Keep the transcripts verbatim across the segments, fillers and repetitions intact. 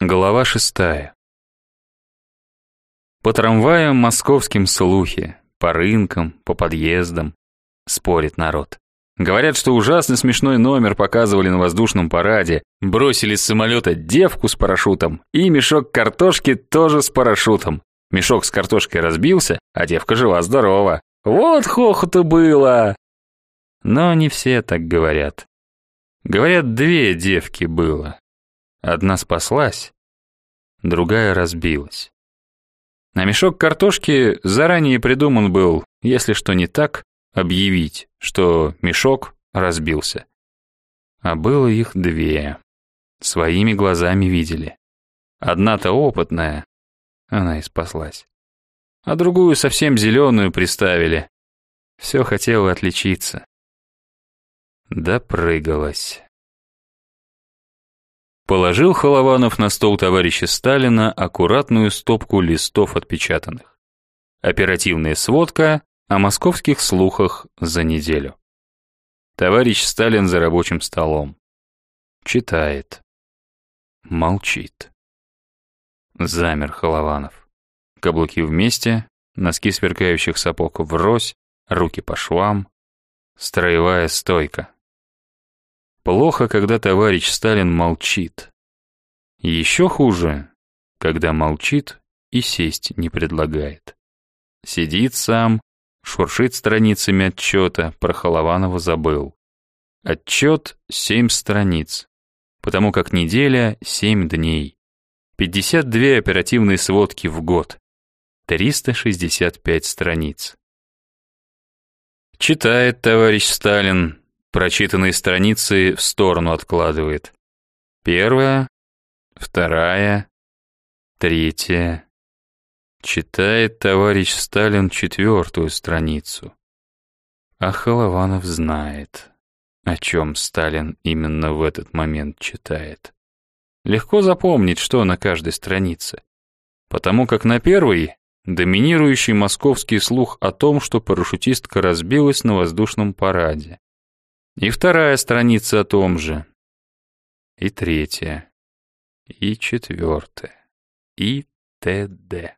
Глава шестая. По трамваям московским слухи, по рынкам, по подъездам. Спорит народ. Говорят, что ужасно смешной номер показывали на воздушном параде. Бросили с самолета девку с парашютом и мешок картошки тоже с парашютом. Мешок с картошкой разбился, а девка жива-здорова. Вот хохоту было! Но не все так говорят. Говорят, две девки было. Одна спаслась, другая разбилась. А мешок картошки заранее придуман был, если что не так, объявить, что мешок разбился. А было их две. Своими глазами видели. Одна-то опытная, она и спаслась. А другую совсем зеленую приставили. Все хотела отличиться. Допрыгалась. Положил Холованов на стол товарища Сталина аккуратную стопку листов отпечатанных. Оперативная сводка о московских слухах за неделю. Товарищ Сталин за рабочим столом. Читает. Молчит. Замер Холованов. Каблуки вместе, носки сверкающих сапог врозь, руки по швам. Строевая стойка. Плохо, когда товарищ Сталин молчит. Еще хуже, когда молчит и сесть не предлагает. Сидит сам, шуршит страницами отчета, про Холованова забыл. Отчет семь страниц, потому как неделя семь дней. пятьдесят две оперативные сводки в год. триста шестьдесят пять страниц. Читает товарищ Сталин. Прочитанные страницы в сторону откладывает. Первая, вторая, третья. Читает товарищ Сталин четвертую страницу. А Холованов знает, о чем Сталин именно в этот момент читает. Легко запомнить, что на каждой странице. Потому как на первой доминирующий московский слух о том, что парашютистка разбилась на воздушном параде. И вторая страница о том же. И третья. И четвертая. И т.д.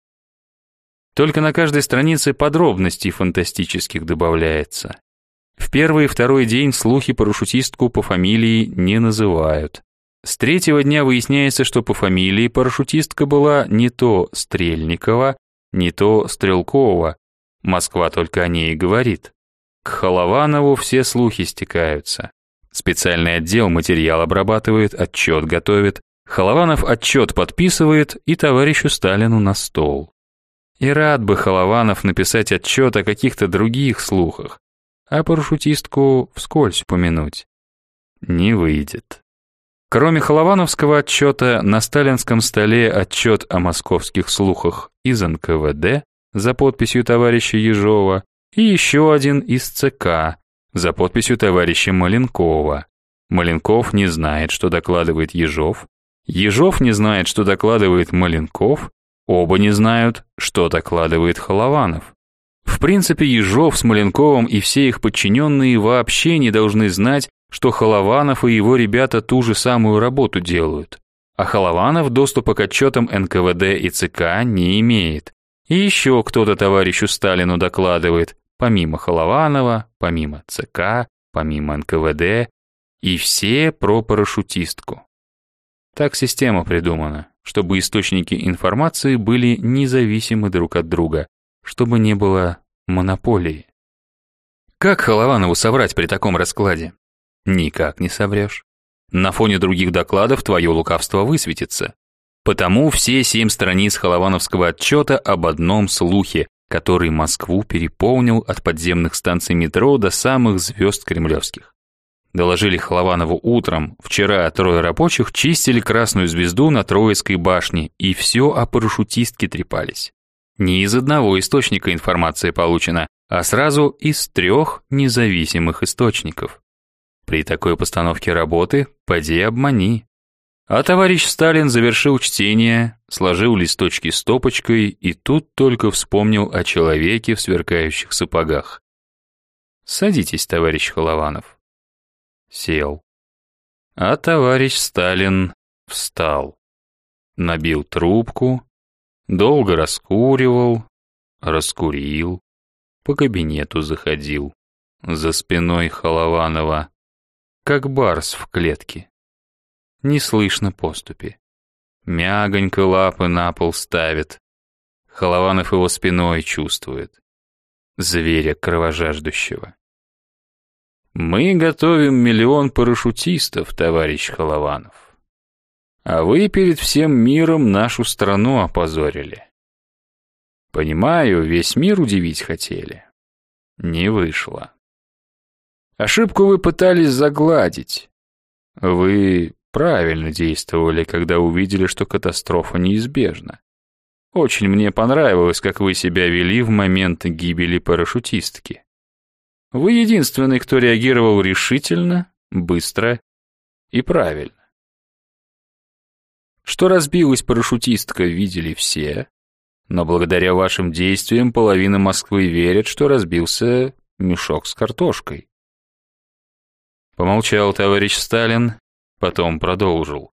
Только на каждой странице подробностей фантастических добавляется. В первый и второй день слухи парашютистку по фамилии не называют. С третьего дня выясняется, что по фамилии парашютистка была не то Стрельникова, не то Стрелкова. Москва только о ней и говорит. К Холованову все слухи стекаются. Специальный отдел материал обрабатывает, отчет готовит. Холованов отчет подписывает и товарищу Сталину на стол. И рад бы Холованов написать отчет о каких-то других слухах, а парашютистку вскользь упомянуть. Не выйдет. Кроме Холовановского отчета, на сталинском столе отчет о московских слухах из эн ка вэ дэ за подписью товарища Ежова, и еще один из ЦК за подписью товарища Маленкова. Маленков не знает, что докладывает Ежов. Ежов не знает, что докладывает Маленков. Оба не знают, что докладывает Холованов. В принципе, Ежов с Маленковым и все их подчиненные вообще не должны знать, что Холованов и его ребята ту же самую работу делают. А Холованов доступа к отчетам эн ка вэ дэ и ЦК не имеет. И еще кто-то товарищу Сталину докладывает, помимо Холованова, помимо ЦК, помимо эн ка вэ дэ, и все про парашютистку. Так система придумана, чтобы источники информации были независимы друг от друга, чтобы не было монополии. Как Холованову соврать при таком раскладе? Никак не соврешь. На фоне других докладов твое лукавство высветится. Потому все семь страниц Холовановского отчета об одном слухе, который Москву переполнил от подземных станций метро до самых звезд кремлевских. Доложили Холованову утром, вчера трое рабочих чистили красную звезду на Троицкой башне, и все о парашютистке трепались. Не из одного источника информация получена, а сразу из трех независимых источников. При такой постановке работы поди обмани. А товарищ Сталин завершил чтение, сложил листочки стопочкой и тут только вспомнил о человеке в сверкающих сапогах. «Садитесь, товарищ Холованов». Сел. А товарищ Сталин встал. Набил трубку, долго раскуривал, раскурил, по кабинету заходил, за спиной Холованова, как барс в клетке. Не слышно поступи. Мягонько лапы на пол ставит. Холованов его спиной чувствует. Зверя кровожаждущего. Мы готовим миллион парашютистов, товарищ Холованов. А вы перед всем миром нашу страну опозорили. Понимаю, весь мир удивить хотели. Не вышло. Ошибку вы пытались загладить. Вы правильно действовали, когда увидели, что катастрофа неизбежна. Очень мне понравилось, как вы себя вели в момент гибели парашютистки. Вы единственный, кто реагировал решительно, быстро и правильно. Что разбилась парашютистка, видели все, но благодаря вашим действиям половина Москвы верит, что разбился мешок с картошкой. Помолчал товарищ Сталин, потом продолжил.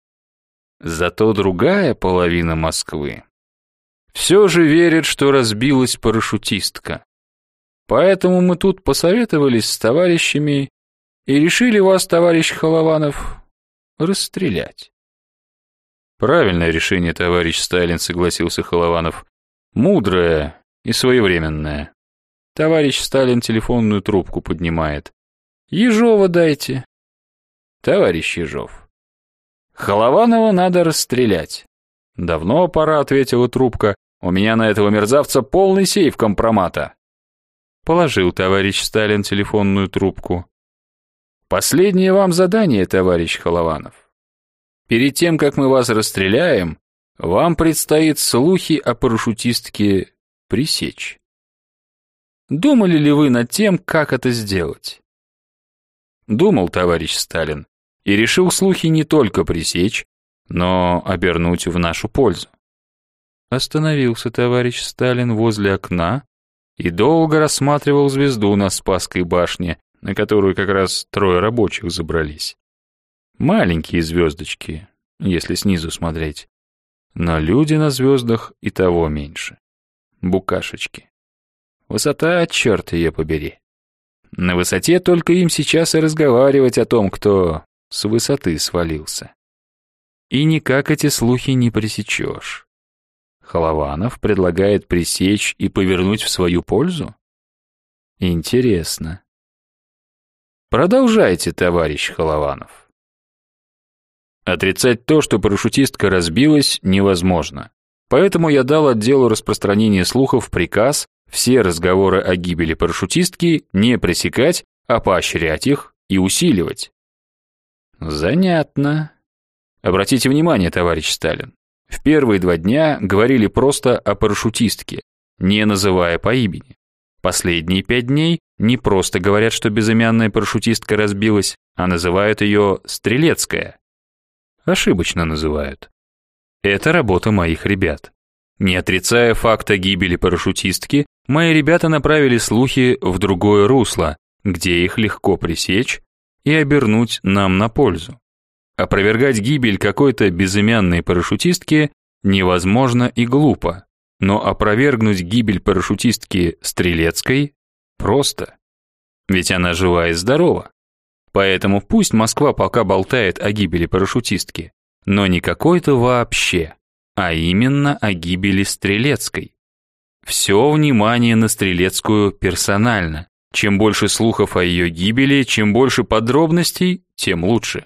Зато другая половина Москвы все же верит, что разбилась парашютистка. Поэтому мы тут посоветовались с товарищами и решили вас, товарищ Холованов, расстрелять. Правильное решение, товарищ Сталин, согласился Холованов. Мудрое и своевременное. Товарищ Сталин телефонную трубку поднимает. Ежова дайте. Товарищ Ежов. Холованова надо расстрелять. Давно пора, ответила трубка. У меня на этого мерзавца полный сейф компромата. Положил товарищ Сталин телефонную трубку. Последнее вам задание, товарищ Холованов. Перед тем, как мы вас расстреляем, вам предстоит слухи о парашютистке пресечь. Думали ли вы над тем, как это сделать? Думал, товарищ Сталин, и решил слухи не только пресечь, но обернуть в нашу пользу. Остановился товарищ Сталин возле окна и долго рассматривал звезду на Спасской башне, на которую как раз трое рабочих забрались. Маленькие звездочки, если снизу смотреть, но люди на звездах и того меньше. Букашечки. Высота, черт ее побери. На высоте только им сейчас и разговаривать о том, кто с высоты свалился. И никак эти слухи не пресечешь. Холованов предлагает пресечь и повернуть в свою пользу? Интересно. Продолжайте, товарищ Холованов. Отрицать то, что парашютистка разбилась, невозможно. Поэтому я дал отделу распространения слухов приказ все разговоры о гибели парашютистки не пресекать, а поощрять их и усиливать. Занятно. Обратите внимание, товарищ Сталин. В первые два дня говорили просто о парашютистке, не называя по имени. Последние пять дней не просто говорят, что безымянная парашютистка разбилась, а называют ее Стрелецкая. Ошибочно называют. Это работа моих ребят. Не отрицая факта гибели парашютистки, мои ребята направили слухи в другое русло, где их легко пресечь и обернуть нам на пользу. Опровергать гибель какой-то безымянной парашютистки невозможно и глупо, но опровергнуть гибель парашютистки Стрелецкой просто. Ведь она жива и здорова. Поэтому пусть Москва пока болтает о гибели парашютистки, но не какой-то вообще, а именно о гибели Стрелецкой. Все внимание на Стрелецкую персонально. Чем больше слухов о ее гибели, чем больше подробностей, тем лучше.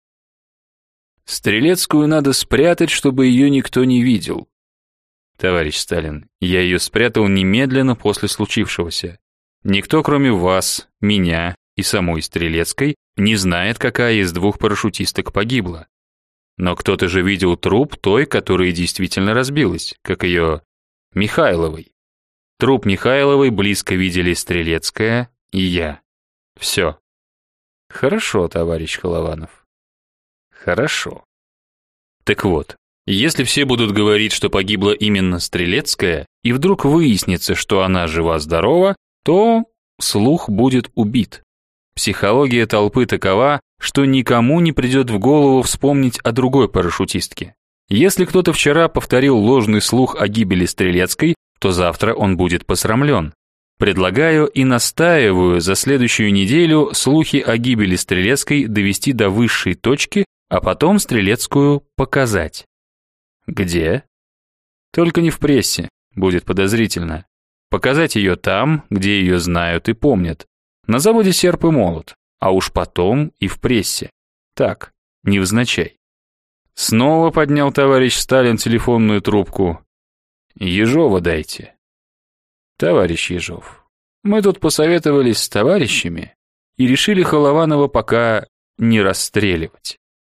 Стрелецкую надо спрятать, чтобы ее никто не видел. Товарищ Сталин, я ее спрятал немедленно после случившегося. Никто, кроме вас, меня и самой Стрелецкой, не знает, какая из двух парашютисток погибла. Но кто-то же видел труп той, которая действительно разбилась, как ее Михайловой. Труп Михайловой близко видели Стрелецкая и я. Все. Хорошо, товарищ Холованов. Хорошо. Так вот, если все будут говорить, что погибла именно Стрелецкая, и вдруг выяснится, что она жива-здорова, то слух будет убит. Психология толпы такова, что никому не придет в голову вспомнить о другой парашютистке. Если кто-то вчера повторил ложный слух о гибели Стрелецкой, то завтра он будет посрамлен. Предлагаю и настаиваю за следующую неделю слухи о гибели Стрелецкой довести до высшей точки, а потом Стрелецкую показать. Где? Только не в прессе, будет подозрительно. Показать ее там, где ее знают и помнят. На заводе «Серп и молот», а уж потом и в прессе. Так, невзначай. Снова поднял товарищ Сталин телефонную трубку. Ежова дайте. Товарищ Ежов, мы тут посоветовались с товарищами и решили Холованова пока не расстреливать.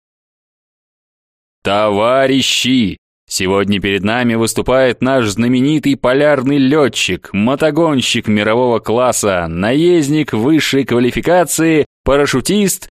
Товарищи! Сегодня перед нами выступает наш знаменитый полярный летчик, мотогонщик мирового класса, наездник высшей квалификации, парашютист,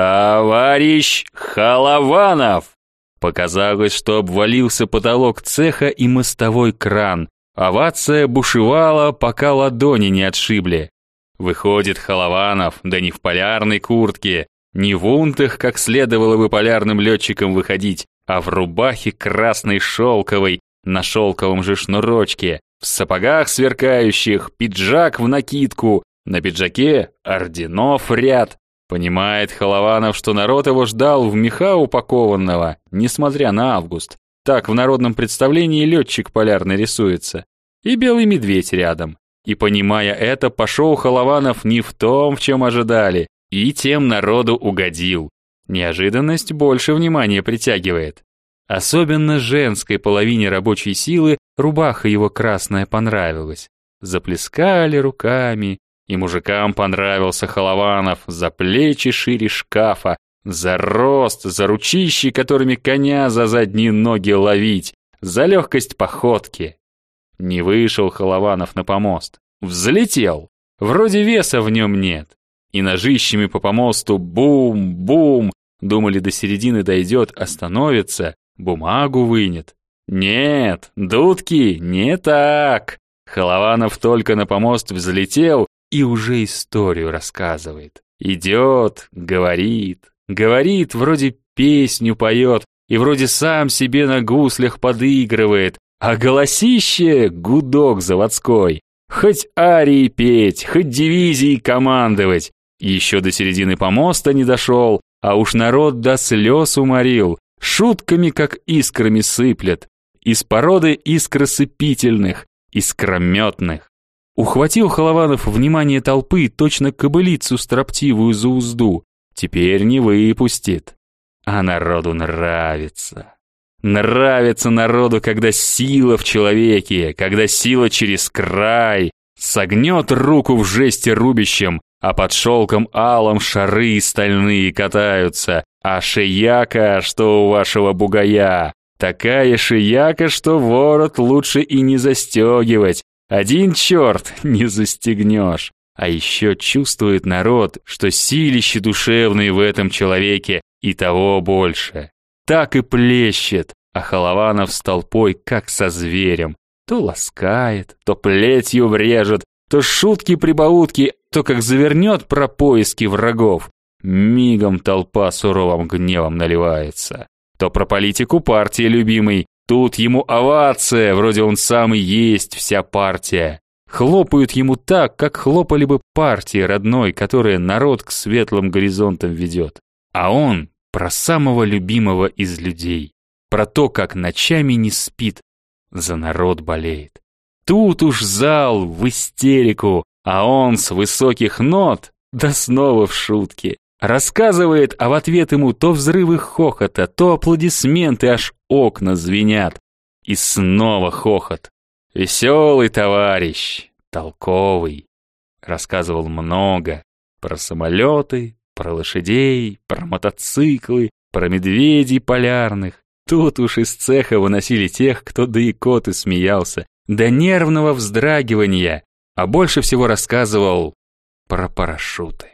товарищ Холованов. Показалось, что обвалился потолок цеха и мостовой кран. Овация бушевала, пока ладони не отшибли. Выходит Холованов, да не в полярной куртке, не в унтах, как следовало бы полярным летчикам выходить, а в рубахе красной шелковой, на шелковом же шнурочке, в сапогах сверкающих, пиджак в накидку, на пиджаке орденов ряд. Понимает Холованов, что народ его ждал в меха упакованного, несмотря на август. Так в народном представлении летчик полярный рисуется. И белый медведь рядом. И, понимая это, пошел Холованов не в том, в чем ожидали, и тем народу угодил. Неожиданность больше внимания притягивает. Особенно женской половине рабочей силы рубаха его красная понравилась. Заплескали руками, и мужикам понравился Холованов за плечи шире шкафа, за рост, за ручищи, которыми коня за задние ноги ловить, за легкость походки. Не вышел Холованов на помост. Взлетел. Вроде веса в нем нет. И ножищами по помосту бум-бум. Думали, до середины дойдет, остановится, бумагу вынет. Нет, дудки, не так. Холованов только на помост взлетел и уже историю рассказывает. Идет, говорит, говорит, вроде песню поет, и вроде сам себе на гуслях подыгрывает, а голосище — гудок заводской. Хоть арии петь, хоть дивизией командовать. Еще до середины помоста не дошел, а уж народ до слез уморил, шутками как искрами сыплет, из породы искросыпительных, искрометных. Ухватил Холованов внимание толпы, точно кобылицу строптивую за узду. Теперь не выпустит. А народу нравится. Нравится народу, когда сила в человеке, когда сила через край. Согнет руку в жесте рубящем, а под шелком алым шары стальные катаются. А шияка, что у вашего бугая, такая шияка, что ворот лучше и не застегивать. Один черт не застегнешь. А еще чувствует народ, что силище душевные в этом человеке и того больше. Так и плещет, а Холованов с толпой как со зверем. То ласкает, то плетью врежет, то шутки-прибаутки, то как завернет про поиски врагов. Мигом толпа суровым гневом наливается. То про политику партии любимой. Тут ему овация, вроде он сам и есть вся партия. Хлопают ему так, как хлопали бы партии родной, которая народ к светлым горизонтам ведет. А он про самого любимого из людей. Про то, как ночами не спит, за народ болеет. Тут уж зал в истерику, а он с высоких нот, да снова в шутки. Рассказывает, а в ответ ему то взрывы хохота, то аплодисменты, аж окна звенят. И снова хохот. Веселый товарищ, толковый. Рассказывал много про самолеты, про лошадей, про мотоциклы, про медведей полярных. Тут уж из цеха выносили тех, кто до икоты смеялся, до нервного вздрагивания, а больше всего рассказывал про парашюты.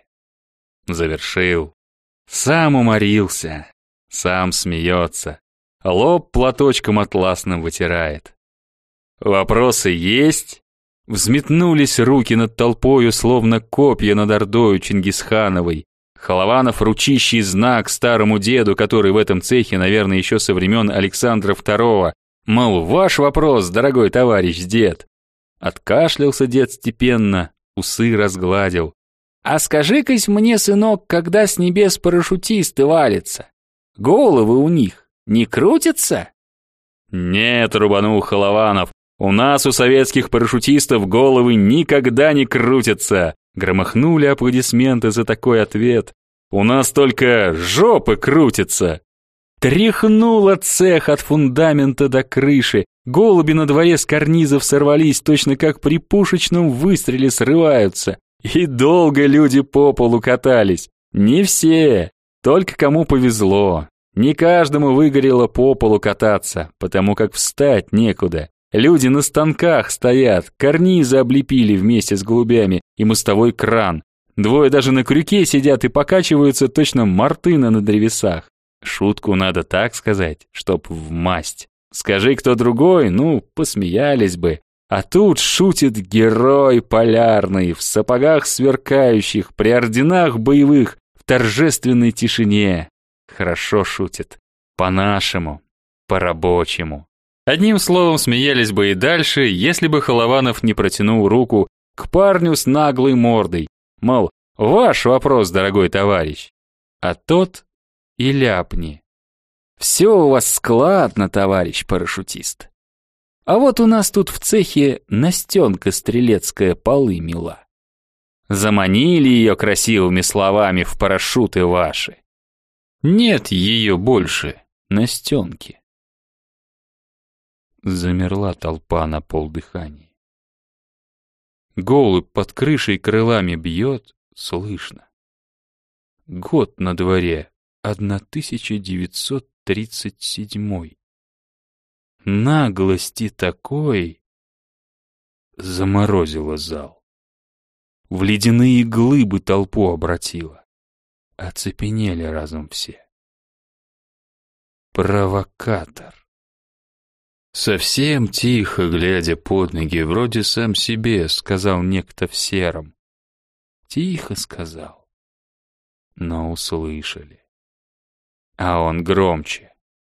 Завершил. Сам уморился, сам смеется, лоб платочком атласным вытирает. Вопросы есть? Взметнулись руки над толпою, словно копья над ордою Чингисхановой. Холованов ручищий знак старому деду, который в этом цехе, наверное, еще со времен Александра второго. Мол, ваш вопрос, дорогой товарищ дед. Откашлялся дед степенно, усы разгладил. А скажи-кась мне, сынок, когда с небес парашютисты валятся, головы у них не крутятся? Нет, рубанул Холованов, у нас, у советских парашютистов, головы никогда не крутятся. Громыхнули аплодисменты за такой ответ. У нас только жопы крутятся. Тряхнуло цех от фундамента до крыши. Голуби на дворе с карнизов сорвались, точно как при пушечном выстреле срываются. И долго люди по полу катались. Не все, только кому повезло. Не каждому выгорело по полу кататься, потому как встать некуда. Люди на станках стоят, карнизы облепили вместе с голубями и мостовой кран. Двое даже на крюке сидят и покачиваются, точно мартына на древесах. Шутку надо так сказать, чтоб в масть. Скажи кто другой, ну, посмеялись бы. А тут шутит герой полярный, в сапогах сверкающих, при орденах боевых, в торжественной тишине. Хорошо шутит. По-нашему, по-рабочему. Одним словом, смеялись бы и дальше, если бы Холованов не протянул руку к парню с наглой мордой. Мол, ваш вопрос, дорогой товарищ. А тот и ляпни. Все у вас складно, товарищ парашютист. А вот у нас тут в цехе Настенка Стрелецкая полы мела. Заманили ее красивыми словами в парашюты ваши. Нет ее больше, Настенки. Замерла толпа на полдыхания. Голубь под крышей крылами бьет, слышно. Год на дворе, тысяча девятьсот тридцать седьмой. Наглости такой заморозила зал. В ледяные глыбы толпу обратила. Оцепенели разом все. Провокатор. Совсем тихо, глядя под ноги, вроде сам себе, сказал некто в сером. Тихо сказал, но услышали. А он громче.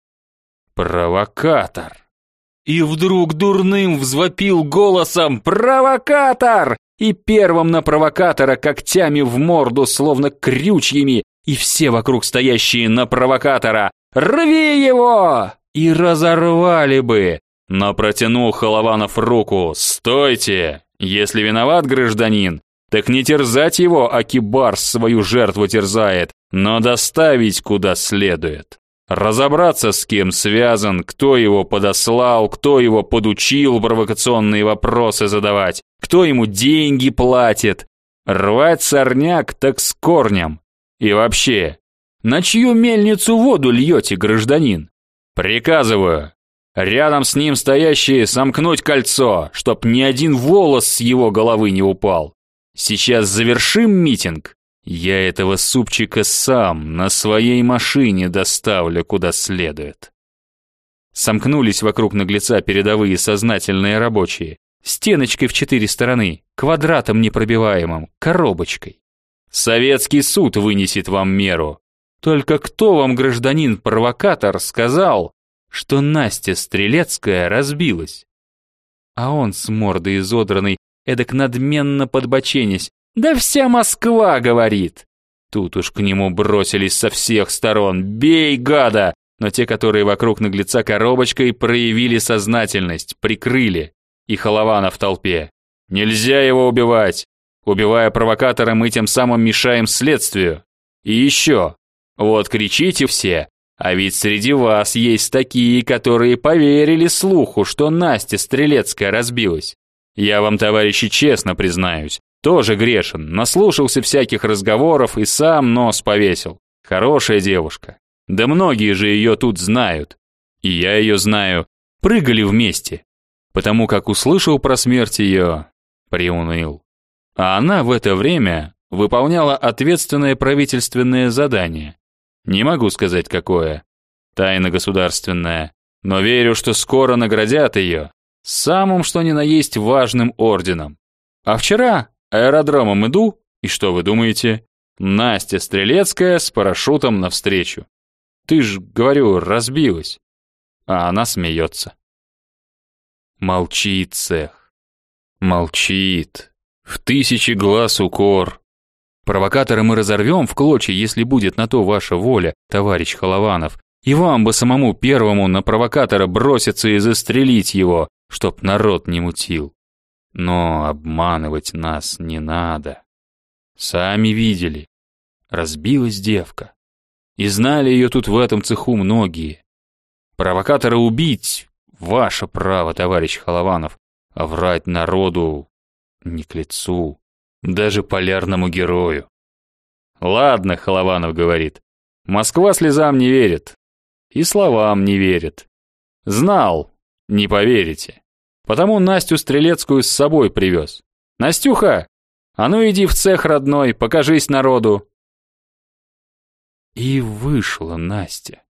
Провокатор! И вдруг дурным взвопил голосом «Провокатор!» И первым на провокатора когтями в морду, словно крючьями, и все вокруг стоящие на провокатора «Рви его!» И разорвали бы, но протянул Холованов руку. «Стойте! Если виноват гражданин, так не терзать его, аки барс свою жертву терзает, но доставить куда следует. Разобраться, с кем связан, кто его подослал, кто его подучил провокационные вопросы задавать, кто ему деньги платит. Рвать сорняк так с корнем. И вообще, на чью мельницу воду льете, гражданин? Приказываю, рядом с ним стоящие сомкнуть кольцо, чтоб ни один волос с его головы не упал. Сейчас завершим митинг. Я этого супчика сам на своей машине доставлю куда следует. Сомкнулись вокруг наглеца передовые сознательные рабочие. Стеночкой в четыре стороны, квадратом непробиваемым, коробочкой. Советский суд вынесет вам меру. Только кто вам, гражданин-провокатор, сказал, что Настя Стрелецкая разбилась? А он с мордой изодранной, эдак надменно подбоченясь, да вся Москва говорит. Тут уж к нему бросились со всех сторон. Бей, гада! Но те, которые вокруг наглеца коробочкой, проявили сознательность, прикрыли. И Холованов в толпе. Нельзя его убивать. Убивая провокатора, мы тем самым мешаем следствию. И еще. Вот кричите все, а ведь среди вас есть такие, которые поверили слуху, что Настя Стрелецкая разбилась. Я вам, товарищи, честно признаюсь, тоже грешен, наслушался всяких разговоров и сам нос повесил. Хорошая девушка. Да многие же ее тут знают. И я ее знаю. Прыгали вместе. Потому как услышал про смерть ее, приуныл. А она в это время выполняла ответственное правительственное задание. Не могу сказать, какое. Тайна государственная. Но верю, что скоро наградят ее самым что ни на есть важным орденом. А вчера аэродромом иду, и что вы думаете? Настя Стрелецкая с парашютом навстречу. Ты ж, говорю, разбилась. А она смеется. Молчит цех. Молчит. В тысячи глаз укор. Провокатора мы разорвем в клочья, если будет на то ваша воля, товарищ Холованов. И вам бы самому первому на провокатора броситься и застрелить его, чтоб народ не мутил. Но обманывать нас не надо. Сами видели. Разбилась девка. И знали ее тут в этом цеху многие. Провокатора убить — ваше право, товарищ Холованов, а врать народу не к лицу, даже полярному герою. Ладно, Холованов говорит, Москва слезам не верит. И словам не верит. Знал, не поверите. Потому Настю Стрелецкую с собой привез. Настюха, а ну иди в цех родной, покажись народу. И вышла Настя.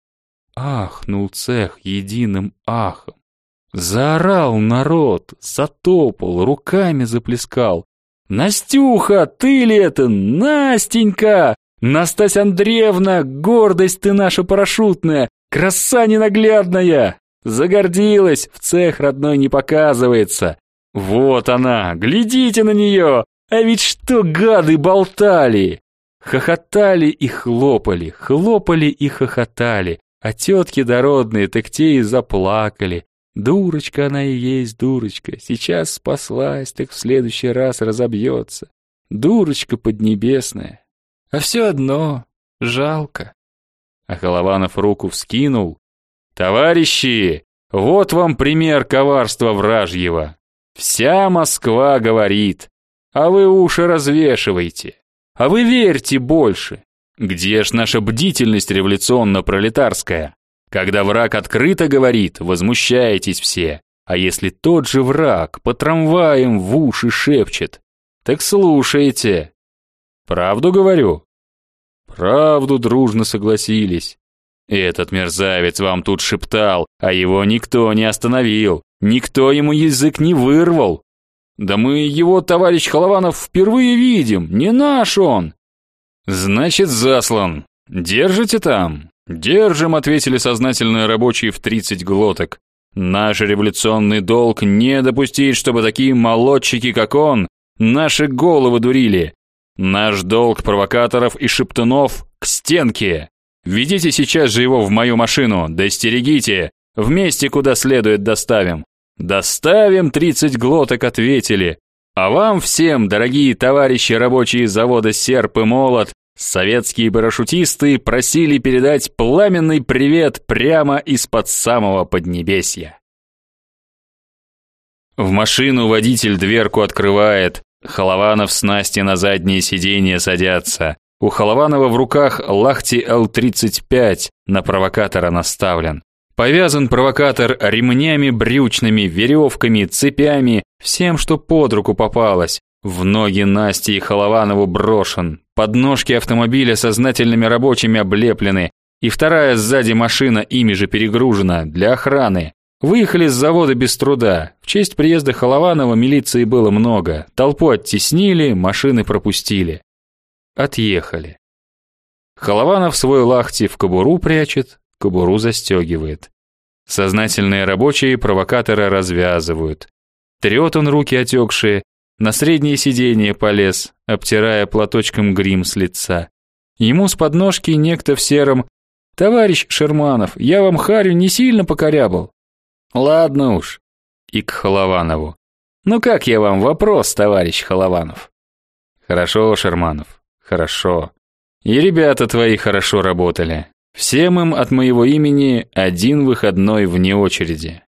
Ахнул цех единым ахом. Заорал народ, затопал, руками заплескал. Настюха, ты ли это? Настенька! Настасья Андреевна, гордость ты наша парашютная, краса ненаглядная! Загордилась, в цех родной не показывается. Вот она, глядите на нее, а ведь что гады болтали! Хохотали и хлопали, хлопали и хохотали, а тетки дородные так те и заплакали. Дурочка она и есть дурочка, сейчас спаслась, так в следующий раз разобьется. Дурочка поднебесная. А все одно жалко. А Холованов руку вскинул. Товарищи, вот вам пример коварства вражьего. Вся Москва говорит, а вы уши развешиваете. А вы верьте больше. Где ж наша бдительность революционно-пролетарская? Когда враг открыто говорит, возмущаетесь все. А если тот же враг по трамваям в уши шепчет, так слушайте. Правду говорю? Правду дружно согласились. Этот мерзавец вам тут шептал, а его никто не остановил, никто ему язык не вырвал. Да мы его, товарищ Холованов, впервые видим, не наш он. Значит, заслан. Держите там? Держим, ответили сознательные рабочие в тридцать глоток. Наш революционный долг не допустить, чтобы такие молодчики, как он, наши головы дурили. Наш долг провокаторов и шептунов к стенке. Ведите сейчас же его в мою машину, да стерегите, вместе куда следует доставим. Доставим, тридцать глоток ответили. А вам всем, дорогие товарищи рабочие завода «Серп» и «Молот», советские парашютисты просили передать пламенный привет прямо из-под самого Поднебесья. В машину водитель дверку открывает, Холованов с Настей на заднее сиденье садятся. У Холованова в руках Лахти Л тридцать пять, на провокатора наставлен. Повязан провокатор ремнями брючными, веревками, цепями, всем, что под руку попалось. В ноги Насти и Холованову брошен. Подножки автомобиля сознательными рабочими облеплены, и вторая сзади машина ими же перегружена для охраны. Выехали с завода без труда. В честь приезда Холованова милиции было много. Толпу оттеснили, машины пропустили. Отъехали. Холованов свой лахти в кобуру прячет, кобуру застегивает. Сознательные рабочие провокатора развязывают. Трет он руки отекшие, на среднее сиденье полез, обтирая платочком грим с лица. Ему с подножки некто в сером: «Товарищ Шерманов, я вам харю не сильно покорябал». «Ладно уж». И к Холованову: «Ну как я вам вопрос, товарищ Холованов?» «Хорошо, Шерманов, хорошо. И ребята твои хорошо работали. Всем им от моего имени один выходной вне очереди».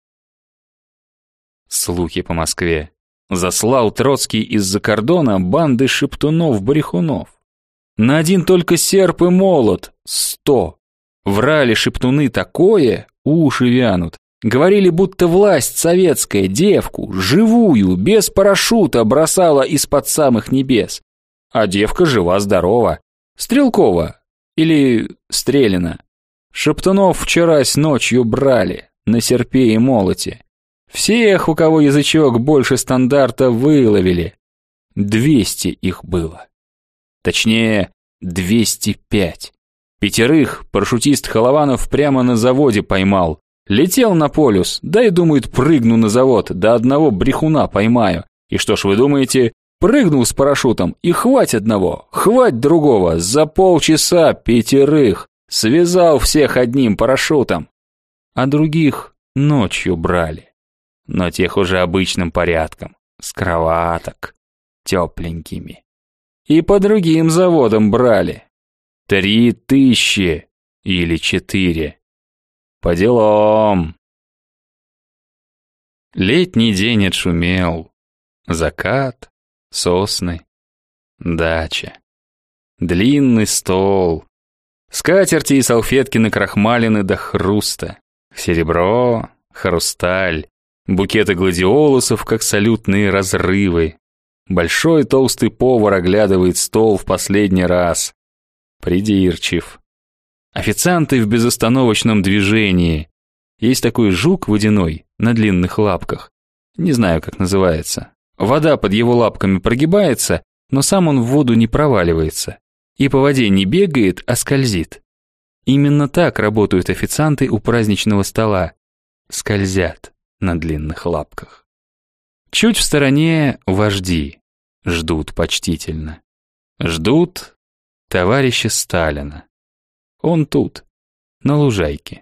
Слухи по Москве. Заслал Троцкий из-за кордона банды шептунов-барихунов. На один только серп и молот — сто. Врали шептуны такое, уши вянут. Говорили, будто власть советская девку, живую, без парашюта бросала из-под самых небес. А девка жива-здорова. Стрелкова или Стрелина. Шептунов вчерась ночью брали на серпе и молоте. Всех, у кого язычок больше стандарта, выловили. Двести их было. Точнее, двести пять. Пятерых парашютист Холованов прямо на заводе поймал. Летел на полюс, да и думает, прыгну на завод, до одного брехуна поймаю. И что ж вы думаете, прыгнул с парашютом, и хвать одного, хвать другого, за полчаса пятерых. Связал всех одним парашютом. А других ночью брали. Но тех уже обычным порядком, с кроваток, тепленькими. И по другим заводам брали. Три тысячи или четыре. По делам. Летний день отшумел. Закат, сосны, дача. Длинный стол. Скатерти и салфетки накрахмалены до хруста. Серебро, хрусталь, букеты гладиолусов, как салютные разрывы. Большой толстый повар оглядывает стол в последний раз. Придирчив. Официанты в безостановочном движении. Есть такой жук водяной на длинных лапках. Не знаю, как называется. Вода под его лапками прогибается, но сам он в воду не проваливается. И по воде не бегает, а скользит. Именно так работают официанты у праздничного стола. Скользят на длинных лапках. Чуть в стороне вожди. Ждут почтительно. Ждут товарища Сталина. Он тут, на лужайке.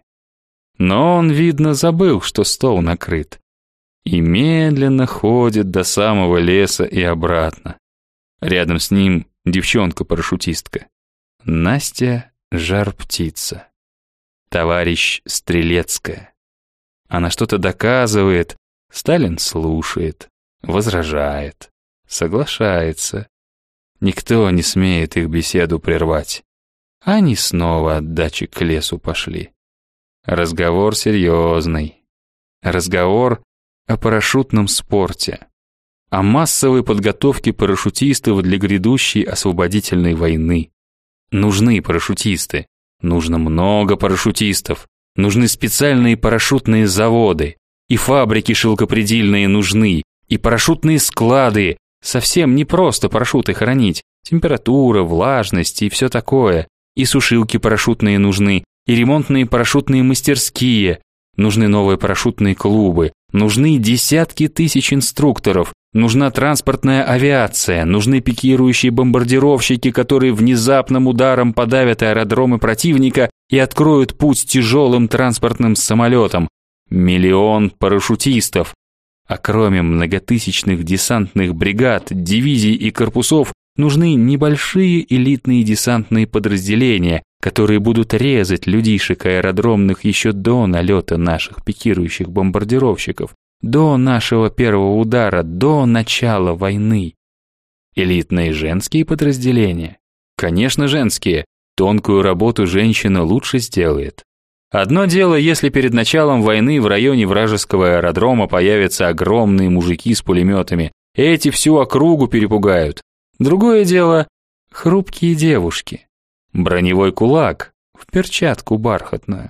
Но он, видно, забыл, что стол накрыт. И медленно ходит до самого леса и обратно. Рядом с ним девчонка-парашютистка. Настя Жар-Птица. Товарищ Стрелецкая. Она что-то доказывает. Сталин слушает, возражает, соглашается. Никто не смеет их беседу прервать. Они снова от дачи к лесу пошли. Разговор серьезный. Разговор о парашютном спорте. О массовой подготовке парашютистов для грядущей освободительной войны. Нужны парашютисты. Нужно много парашютистов. Нужны специальные парашютные заводы. И фабрики шелкопредельные нужны. И парашютные склады. Совсем не просто парашюты хранить. Температура, влажность и все такое. И сушилки парашютные нужны. И ремонтные парашютные мастерские. Нужны новые парашютные клубы. Нужны десятки тысяч инструкторов. Нужна транспортная авиация. Нужны пикирующие бомбардировщики, которые внезапным ударом подавят аэродромы противника и откроют путь тяжелым транспортным самолетам. Миллион парашютистов. А кроме многотысячных десантных бригад, дивизий и корпусов, нужны небольшие элитные десантные подразделения, которые будут резать людишек аэродромных еще до налета наших пикирующих бомбардировщиков, до нашего первого удара, до начала войны. Элитные женские подразделения? Конечно, женские. Тонкую работу женщина лучше сделает. Одно дело, если перед началом войны в районе вражеского аэродрома появятся огромные мужики с пулеметами. Эти всю округу перепугают. Другое дело — хрупкие девушки. Броневой кулак в перчатку бархатную.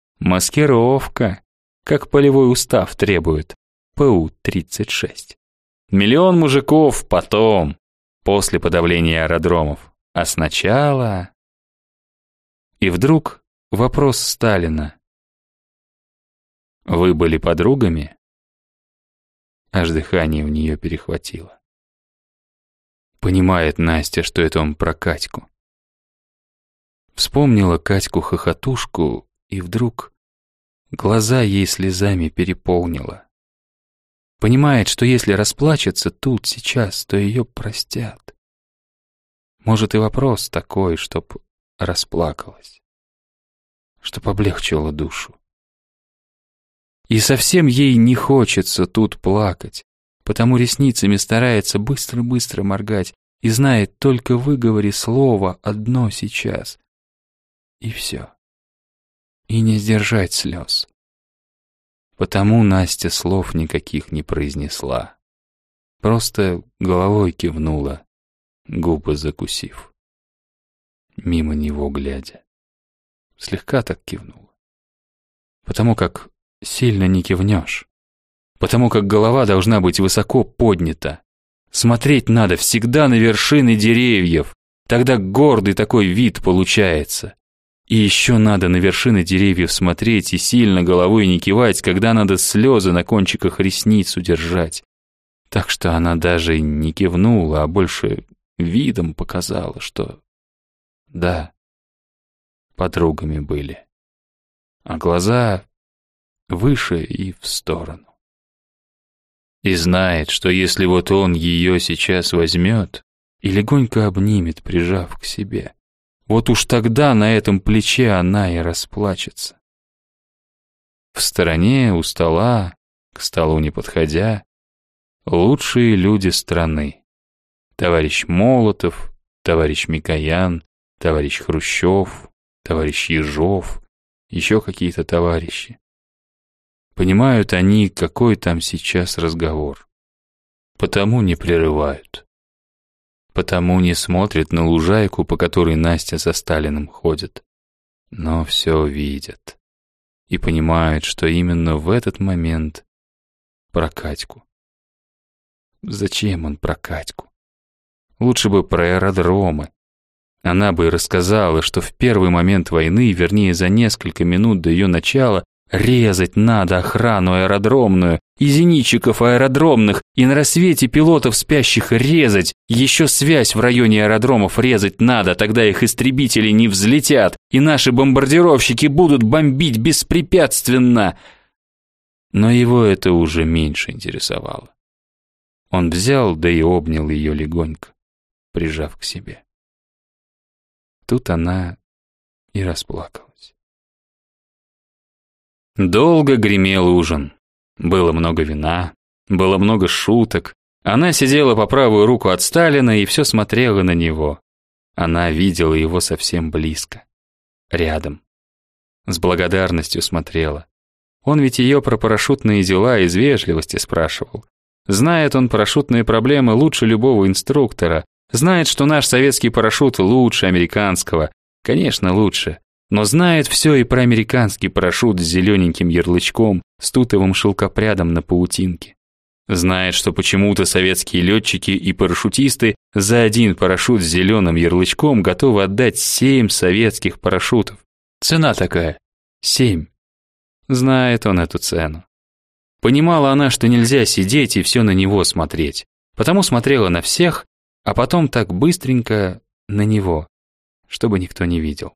Маскировка, как полевой устав требует. ПУ тридцать шесть. Миллион мужиков потом, после подавления аэродромов. А сначала... И вдруг вопрос Сталина. Вы были подругами? Аж дыхание у нее перехватило. Понимает Настя, что это он про Катьку. Вспомнила Катьку-хохотушку, и вдруг глаза ей слезами переполнило. Понимает, что если расплачется тут, сейчас, то ее простят. Может, и вопрос такой, чтоб расплакалась, чтоб облегчило душу. И совсем ей не хочется тут плакать, потому ресницами старается быстро-быстро моргать и знает, только выговори слово одно сейчас. И все. И не сдержать слез. Потому Настя слов никаких не произнесла. Просто головой кивнула, губы закусив. Мимо него глядя. Слегка так кивнула. Потому как сильно не кивнешь. Потому как голова должна быть высоко поднята. Смотреть надо всегда на вершины деревьев. Тогда гордый такой вид получается. И еще надо на вершины деревьев смотреть и сильно головой не кивать, когда надо слезы на кончиках ресниц удержать. Так что она даже не кивнула, а больше видом показала, что да, подругами были. А глаза выше и в сторону. И знает, что если вот он ее сейчас возьмет и легонько обнимет, прижав к себе, вот уж тогда на этом плече она и расплачется. В стороне, у стола, к столу не подходя, лучшие люди страны. Товарищ Молотов, товарищ Микоян, товарищ Хрущев, товарищ Ежов, еще какие-то товарищи. Понимают они, какой там сейчас разговор. Потому не прерывают. Потому не смотрят на лужайку, по которой Настя со Сталиным ходит. Но все видят. И понимают, что именно в этот момент про Катьку. Зачем он про Катьку? Лучше бы про аэродромы. Она бы и рассказала, что в первый момент войны, вернее за несколько минут до ее начала, резать надо охрану аэродромную, и зенитчиков аэродромных, и на рассвете пилотов спящих резать, еще связь в районе аэродромов резать надо, тогда их истребители не взлетят, и наши бомбардировщики будут бомбить беспрепятственно. Но его это уже меньше интересовало. Он взял, да и обнял ее легонько, прижав к себе. Тут она и расплакалась. Долго гремел ужин. Было много вина, было много шуток. Она сидела по правую руку от Сталина и все смотрела на него. Она видела его совсем близко, рядом. С благодарностью смотрела. Он ведь ее про парашютные дела из вежливости спрашивал. Знает он парашютные проблемы лучше любого инструктора. Знает, что наш советский парашют лучше американского. Конечно, лучше. Но знает все и про американский парашют с зелененьким ярлычком, с тутовым шелкопрядом на паутинке. Знает, что почему-то советские летчики и парашютисты за один парашют с зеленым ярлычком готовы отдать семь советских парашютов. Цена такая. Семь. Знает он эту цену. Понимала она, что нельзя сидеть и все на него смотреть. Потому смотрела на всех, а потом так быстренько на него, чтобы никто не видел.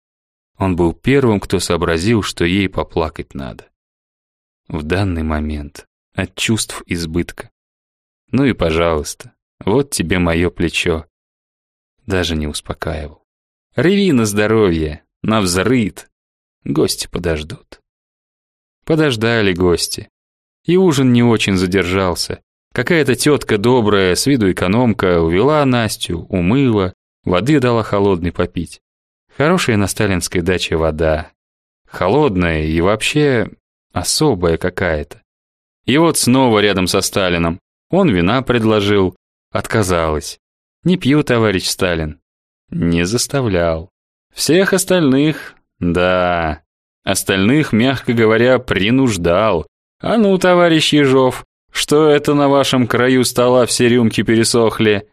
Он был первым, кто сообразил, что ей поплакать надо. В данный момент, от чувств избытка. Ну и пожалуйста, вот тебе мое плечо. Даже не успокаивал. Реви на здоровье, навзрыд. Гости подождут. Подождали гости. И ужин не очень задержался. Какая-то тетка добрая, с виду экономка, увела Настю, умыла, воды дала холодной попить. Хорошая на сталинской даче вода. Холодная и вообще особая какая-то. И вот снова рядом со Сталином. Он вина предложил. Отказалась. Не пью, товарищ Сталин. Не заставлял. Всех остальных, да, остальных, мягко говоря, принуждал. А ну, товарищ Ежов, что это на вашем краю стола все рюмки пересохли?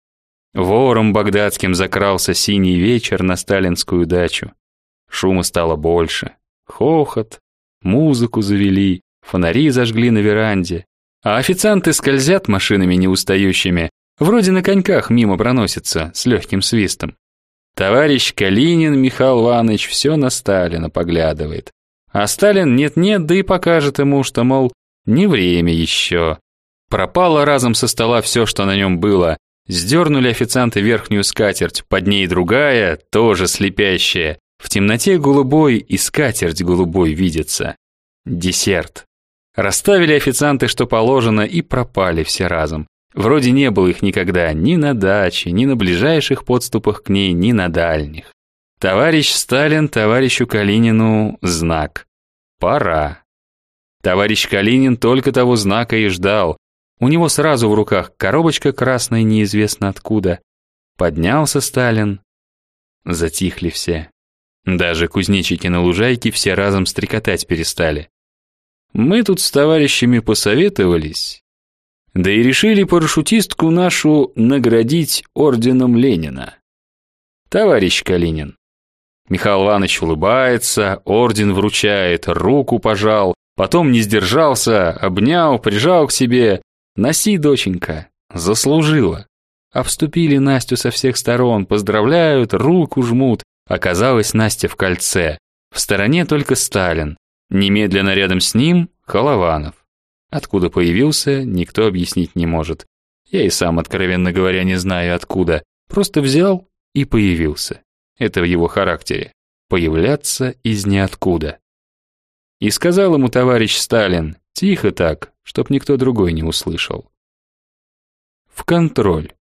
Вором багдадским закрался синий вечер на сталинскую дачу. Шума стало больше. Хохот, музыку завели, фонари зажгли на веранде. А официанты скользят машинами неустающими, вроде на коньках мимо проносятся с легким свистом. Товарищ Калинин Михаил Иванович все на Сталина поглядывает. А Сталин нет-нет, да и покажет ему, что, мол, не время еще. Пропало разом со стола все, что на нем было. Сдернули официанты верхнюю скатерть, под ней другая, тоже слепящая. В темноте голубой и скатерть голубой видится. Десерт. Расставили официанты, что положено, и пропали все разом. Вроде не было их никогда ни на даче, ни на ближайших подступах к ней, ни на дальних. Товарищ Сталин товарищу Калинину знак. Пора. Товарищ Калинин только того знака и ждал. У него сразу в руках коробочка красная неизвестно откуда. Поднялся Сталин. Затихли все. Даже кузнечики на лужайке все разом стрекотать перестали. Мы тут с товарищами посоветовались, да и решили парашютистку нашу наградить орденом Ленина. Товарищ Калинин. Михаил Иванович улыбается, орден вручает, руку пожал, потом не сдержался, обнял, прижал к себе. Носи, доченька, заслужила. Обступили Настю со всех сторон, поздравляют, руку жмут. Оказалась Настя в кольце. В стороне только Сталин. Немедленно рядом с ним Холованов. Откуда появился, никто объяснить не может. Я и сам, откровенно говоря, не знаю откуда. Просто взял и появился. Это в его характере. Появляться из ниоткуда. И сказал ему товарищ Сталин, тихо так, чтоб никто другой не услышал. В контроль.